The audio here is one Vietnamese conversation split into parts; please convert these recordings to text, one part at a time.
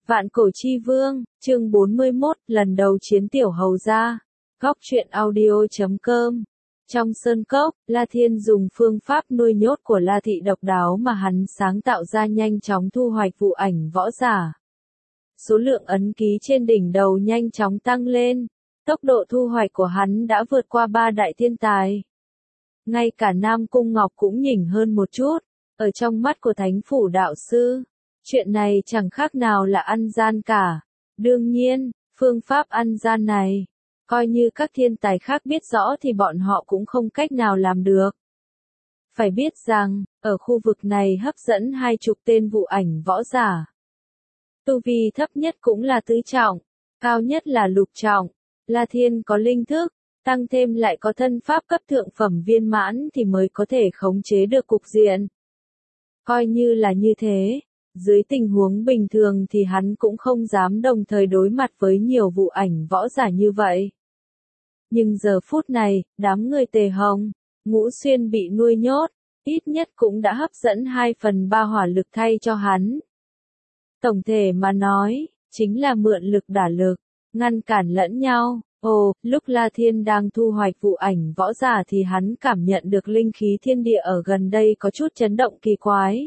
Vạn cổ chi vương, chương 41, lần đầu chiến tiểu hầu gia. Góc truyện audio.com. Trong sơn cốc, La Thiên dùng phương pháp nuôi nhốt của La Thị độc đáo mà hắn sáng tạo ra nhanh chóng thu hoạch vụ ảnh võ giả. Số lượng ấn ký trên đỉnh đầu nhanh chóng tăng lên, tốc độ thu hoạch của hắn đã vượt qua 3 đại thiên tài. Ngay cả Nam Cung Ngọc cũng nhỉnh hơn một chút, ở trong mắt của Thánh Phủ đạo sư. Chuyện này chẳng khác nào là ăn gian cả. Đương nhiên, phương pháp ăn gian này, coi như các thiên tài khác biết rõ thì bọn họ cũng không cách nào làm được. Phải biết rằng, ở khu vực này hấp dẫn 20 tên vụ ảnh võ giả. Tu vi thấp nhất cũng là tứ trọng, cao nhất là lục trọng. La Thiên có linh thức, tăng thêm lại có thân pháp cấp thượng phẩm viên mãn thì mới có thể khống chế được cục diện. Coi như là như thế. Dưới tình huống bình thường thì hắn cũng không dám đồng thời đối mặt với nhiều vụ ảnh võ giả như vậy. Nhưng giờ phút này, đám người Tề Hồng, Ngũ Xuyên bị nuôi nhốt, ít nhất cũng đã hấp dẫn 2/3 hỏa lực thay cho hắn. Tổng thể mà nói, chính là mượn lực đả lực, ngăn cản lẫn nhau. Lúc La Thiên đang thu hoạch vụ ảnh võ giả thì hắn cảm nhận được linh khí thiên địa ở gần đây có chút chấn động kỳ quái.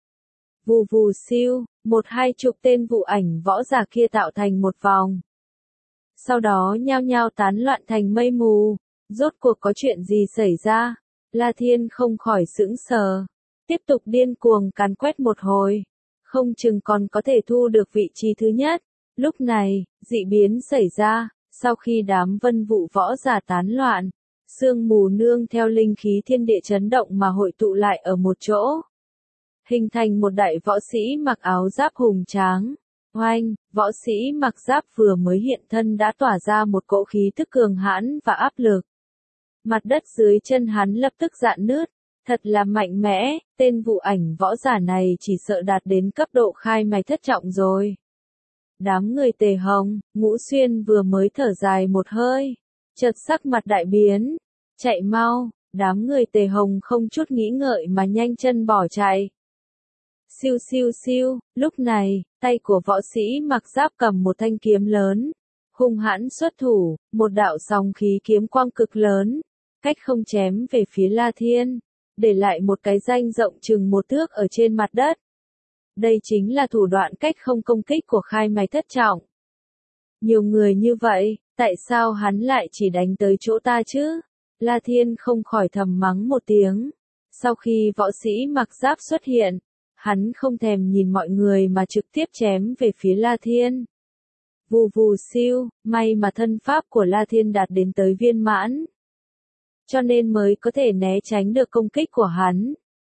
Vù vù siêu, 1-20 tên vụ ảnh võ giả kia tạo thành một vòng. Sau đó nhao nhao tán loạn thành mây mù. Rốt cuộc có chuyện gì xảy ra? La Thiên không khỏi sững sờ. Tiếp tục điên cuồng càn quét một hồi. Không chừng còn có thể thu được vị trí thứ nhất. Lúc này, dị biến xảy ra. Sau khi đám vân vụ võ giả tán loạn, sương mù nương theo linh khí thiên địa chấn động mà hội tụ lại ở một chỗ. Hình thành một đại võ sĩ mặc áo giáp hùng tráng. Oanh, võ sĩ mặc giáp vừa mới hiện thân đã tỏa ra một cỗ khí tức cường hãn và áp lực. Mặt đất dưới chân hắn lập tức rạn nứt, thật là mạnh mẽ, tên vụ ảnh võ giả này chỉ sợ đạt đến cấp độ khai mạch thất trọng rồi. Đám người Tề Hồng, Ngũ Xuyên vừa mới thở dài một hơi, chợt sắc mặt đại biến, chạy mau, đám người Tề Hồng không chút nghĩ ngợi mà nhanh chân bỏ chạy. Siêu siêu siêu, lúc này, tay của võ sĩ mặc giáp cầm một thanh kiếm lớn, hung hãn xuất thủ, một đạo sóng khí kiếm quang cực lớn, cách không chém về phía La Thiên, để lại một cái rãnh rộng chừng 1 thước ở trên mặt đất. Đây chính là thủ đoạn cách không công kích của khai mạch thất trọng. Nhiều người như vậy, tại sao hắn lại chỉ đánh tới chỗ ta chứ? La Thiên không khỏi thầm mắng một tiếng. Sau khi võ sĩ mặc giáp xuất hiện, hắn không thèm nhìn mọi người mà trực tiếp chém về phía La Thiên. Vù vù siêu, may mà thân pháp của La Thiên đạt đến tới viên mãn. Cho nên mới có thể né tránh được công kích của hắn.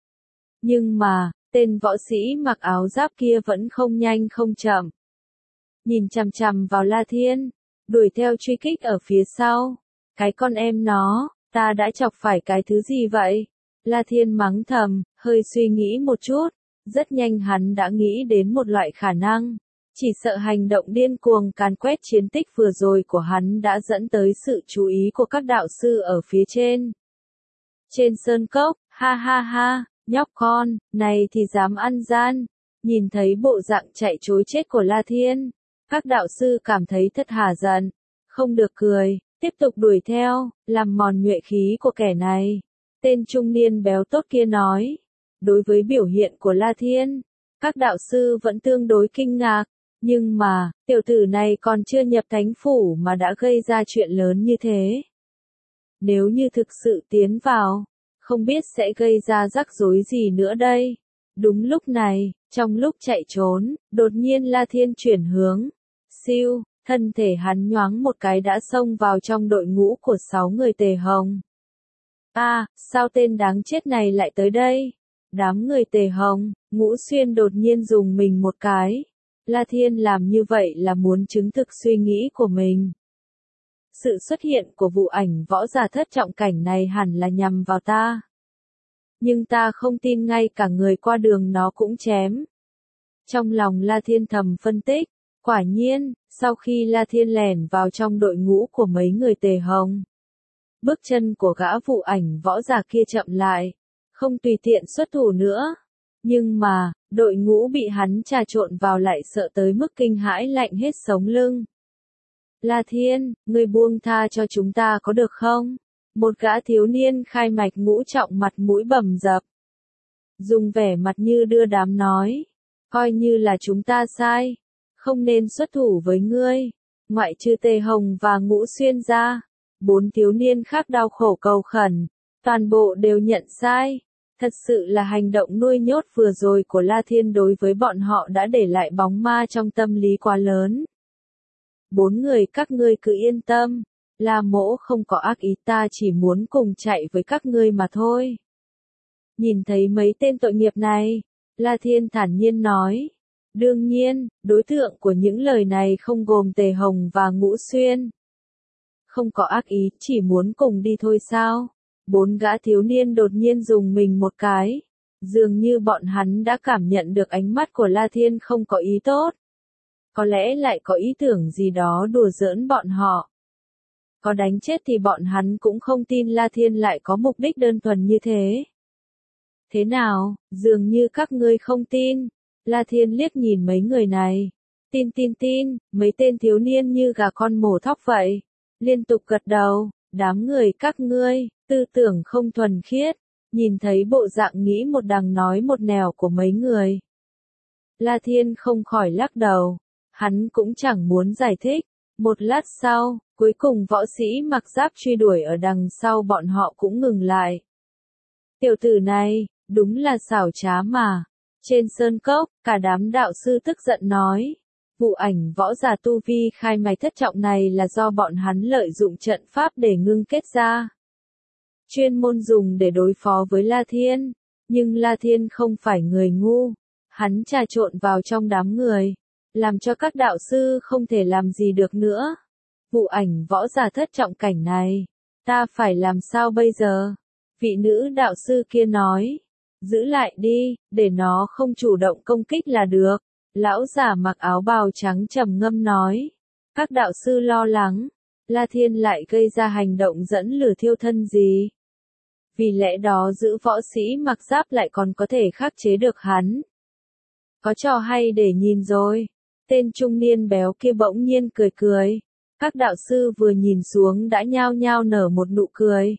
Nhưng mà, tên võ sĩ mặc áo giáp kia vẫn không nhanh không chậm. Nhìn chằm chằm vào La Thiên, đuổi theo truy kích ở phía sau. Cái con em nó, ta đã chọc phải cái thứ gì vậy? La Thiên mắng thầm, hơi suy nghĩ một chút. Rất nhanh hắn đã nghĩ đến một loại khả năng. Chỉ sợ hành động điên cuồng càn quét chiến tích vừa rồi của hắn đã dẫn tới sự chú ý của các đạo sư ở phía trên. Trên sơn cốc, ha ha ha, nhóc con, này thì dám ăn gian. Nhìn thấy bộ dạng chạy trối chết của La Thiên, các đạo sư cảm thấy thật hả giận. Không được cười, tiếp tục đuổi theo, làm mòn nhuệ khí của kẻ này. Tên trung niên béo tốt kia nói. Đối với biểu hiện của La Thiên, các đạo sư vẫn tương đối kinh ngạc, nhưng mà, tiểu tử này còn chưa nhập thánh phủ mà đã gây ra chuyện lớn như thế. Nếu như thực sự tiến vào, không biết sẽ gây ra rắc rối gì nữa đây. Đúng lúc này, trong lúc chạy trốn, đột nhiên La Thiên chuyển hướng. Siêu, thân thể hắn nhoáng một cái đã xông vào trong đội ngũ của 6 người Tề Hồng. Sao tên đáng chết này lại tới đây? Đám người Tề Hồng, Ngũ Xuyên đột nhiên dùng mình một cái. La Thiên làm như vậy là muốn chứng thực suy nghĩ của mình. Sự xuất hiện của vụ ảnh võ giả thất trọng cảnh này hẳn là nhằm vào ta. Nhưng ta không tin ngay cả người qua đường nó cũng chém. Trong lòng La Thiên thầm phân tích, quả nhiên, sau khi La Thiên lẻn vào trong đội ngũ của mấy người Tề Hồng, bước chân của gã vụ ảnh võ giả kia chậm lại. Không tùy tiện xuất thủ nữa. Nhưng mà, Đội ngũ bị hắn trà trộn vào lại sợ tới mức kinh hãi lạnh hết sống lưng. La Thiên, ngươi buông tha cho chúng ta có được không? Một gã thiếu niên khai mạch ngũ trọng mặt mũi bầm dập. Dùng vẻ mặt như đưa đám nói. Coi như là chúng ta sai. Không nên xuất thủ với ngươi. Ngoại trừ Tề Hồng và Ngũ Xuyên ra. 4 thiếu niên khác đau khổ cầu khẩn. Toàn bộ đều nhận sai. Thật sự là hành động nuôi nhốt vừa rồi của La Thiên đối với bọn họ đã để lại bóng ma trong tâm lý quá lớn. 4 người các ngươi cứ yên tâm. La Mỗ không có ác ý, ta chỉ muốn cùng chạy với các ngươi mà thôi. Nhìn thấy mấy tên tội nghiệp này, La Thiên thản nhiên nói. Đương nhiên, đối tượng của những lời này không gồm Tề Hồng và Ngũ Xuyên. Không có ác ý, chỉ muốn cùng đi thôi sao? 4 gã thiếu niên đột nhiên dùng mình một cái. Dường như bọn hắn đã cảm nhận được ánh mắt của La Thiên không có ý tốt. Có lẽ lại có ý tưởng gì đó đùa giỡn bọn họ. Có đánh chết thì bọn hắn cũng không tin La Thiên lại có mục đích đơn thuần như thế. Thế nào, dường như các ngươi không tin. La Thiên liếc nhìn mấy người này. Tin, mấy tên thiếu niên như gà con mổ thóc vậy. Liên tục gật đầu, đám người các ngươi, tư tưởng không thuần khiết. Nhìn thấy bộ dạng nghĩ một đằng nói một nẻo của mấy người. La Thiên không khỏi lắc đầu. Hắn cũng chẳng muốn giải thích. Một lát sau, cuối cùng võ sĩ mặc giáp truy đuổi ở đằng sau bọn họ cũng ngừng lại. Tiểu tử này, đúng là xảo trá mà. Trên sơn cốc, cả đám đạo sư tức giận nói. Vụ ảnh võ giả tu vi khai mạch thất trọng này là do bọn hắn lợi dụng trận pháp để ngưng kết ra. Chuyên môn dùng để đối phó với La Thiên. Nhưng La Thiên không phải người ngu. Hắn trà trộn vào trong đám người. Làm cho các đạo sư không thể làm gì được nữa. Vụ ảnh võ giả thất trọng cảnh này. Ta phải làm sao bây giờ? Vị nữ đạo sư kia nói. Giữ lại đi, để nó không chủ động công kích là được. Lão giả mặc áo bào trắng trầm ngâm nói. Các đạo sư lo lắng. La Thiên lại gây ra hành động dẫn lửa thiêu thân gì? Vì lẽ đó giữ võ sĩ mặc giáp lại còn có thể khắc chế được hắn. Có trò hay để nhìn rồi. Tên trung niên béo kia bỗng nhiên cười cười. Các đạo sư vừa nhìn xuống đã nhao nhao nở một nụ cười.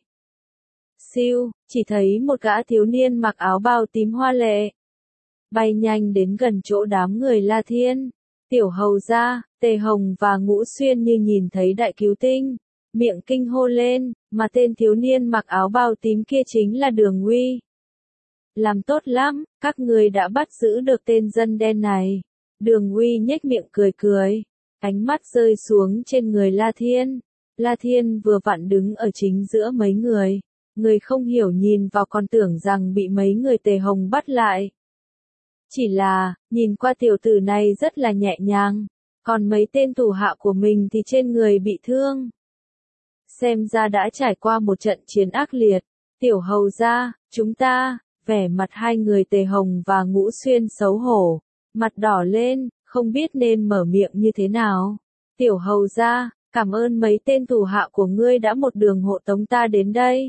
Siêu, chỉ thấy một gã thiếu niên mặc áo bào tím hoa lệ. Bay nhanh đến gần chỗ đám người La Thiên. Tiểu hầu gia, Tề Hồng và Ngũ Xuyên như nhìn thấy đại cứu tinh. Miệng kinh hô lên, mà tên thiếu niên mặc áo bào tím kia chính là Đường Uy. Làm tốt lắm, các người đã bắt giữ được tên dân đen này. Đường Uy nhếch miệng cười cười. Ánh mắt rơi xuống trên người La Thiên. La Thiên vừa vặn đứng ở chính giữa mấy người. Người không hiểu nhìn vào còn tưởng rằng bị mấy người Tề Hồng bắt lại. Chỉ là, nhìn qua tiểu tử này rất là nhẹ nhàng. Còn mấy tên thủ hạ của mình thì trên người bị thương. Xem ra đã trải qua một trận chiến ác liệt. Tiểu hầu gia, chúng ta, vẻ mặt hai người Tề Hồng và Ngũ Xuyên xấu hổ. Mặt đỏ lên, không biết nên mở miệng như thế nào. Tiểu hầu gia, cảm ơn mấy tên thủ hạ của ngươi đã một đường hộ tống ta đến đây.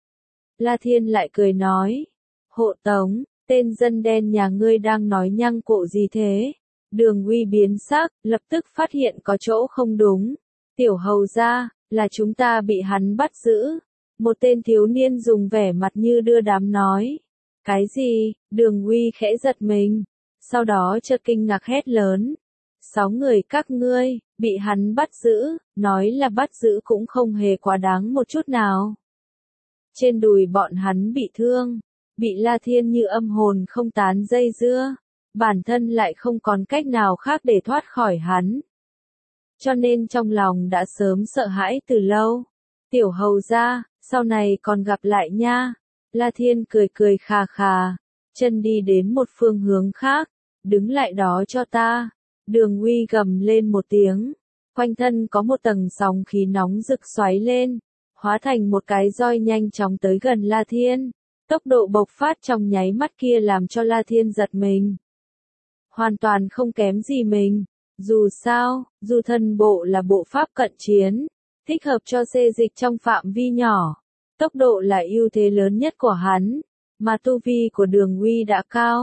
La Thiên lại cười nói. Hộ tống, tên dân đen nhà ngươi đang nói nhăng cộ gì thế? Đường Uy biến sắc, lập tức phát hiện có chỗ không đúng. Tiểu hầu gia, là chúng ta bị hắn bắt giữ. Một tên thiếu niên dùng vẻ mặt như đưa đám nói. Cái gì? Đường Uy khẽ giật mình. Sau đó chợt kinh ngạc hét lớn. 6 người các ngươi, bị hắn bắt giữ, nói là bắt giữ cũng không hề quá đáng một chút nào. Trên đùi bọn hắn bị thương, bị La Thiên như âm hồn không tán dây dưa, bản thân lại không còn cách nào khác để thoát khỏi hắn. Cho nên trong lòng đã sớm sợ hãi từ lâu. Tiểu hầu gia, sau này còn gặp lại nha. La Thiên cười cười khà khà, chân đi đến một phương hướng khác, đứng lại đó cho ta. Đường Uy gầm lên một tiếng, quanh thân có một tầng sóng khí nóng rực xoáy lên, hóa thành một cái roi nhanh chóng tới gần La Thiên. Tốc độ bộc phát trong nháy mắt kia làm cho La Thiên giật mình. Hoàn toàn không kém gì mình. Dù sao, dù thần bộ là bộ pháp cận chiến, thích hợp cho xê dịch trong phạm vi nhỏ. Tốc độ là ưu thế lớn nhất của hắn, mà tu vi của Đường Uy đã cao.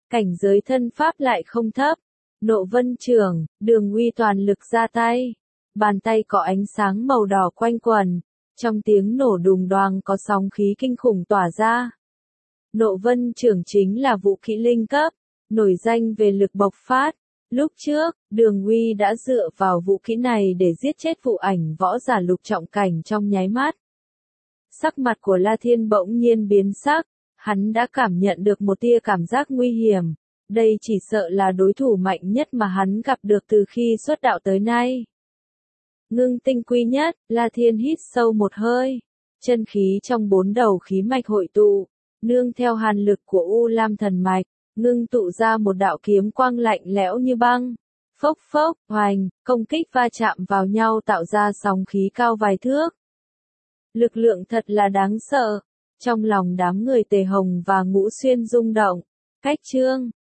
cảnh giới thân pháp lại không thấp. Nộ vân trưởng, Đường Uy toàn lực ra tay. Bàn tay có ánh sáng màu đỏ quanh quần. Trong tiếng nổ đùng đoàng có sóng khí kinh khủng tỏa ra. Nộ vân trưởng chính là vũ kỹ linh cấp, nổi danh về lực bộc phát. Lúc trước, Đường Uy đã dựa vào vũ kỹ này để giết chết Vụ Ảnh võ giả lục trọng cảnh trong nháy mắt. Sắc mặt của La Thiên bỗng nhiên biến sắc, hắn đã cảm nhận được một tia cảm giác nguy hiểm. Đây chỉ sợ là đối thủ mạnh nhất mà hắn gặp được từ khi xuất đạo tới nay. Ngưng tinh quy nhất, La Thiên hít sâu một hơi. Chân khí trong 4 đầu khí mạch hội tụ, nương theo hàn lực của U Lam thần mạch, ngưng tụ ra một đạo kiếm quang lạnh lẽo như băng. Phốc phốc, hoành, công kích va chạm vào nhau tạo ra sóng khí cao vài thước. Lực lượng thật là đáng sợ. Trong lòng đám người Tề Hồng và Ngũ Xuyên rung động. Cách chương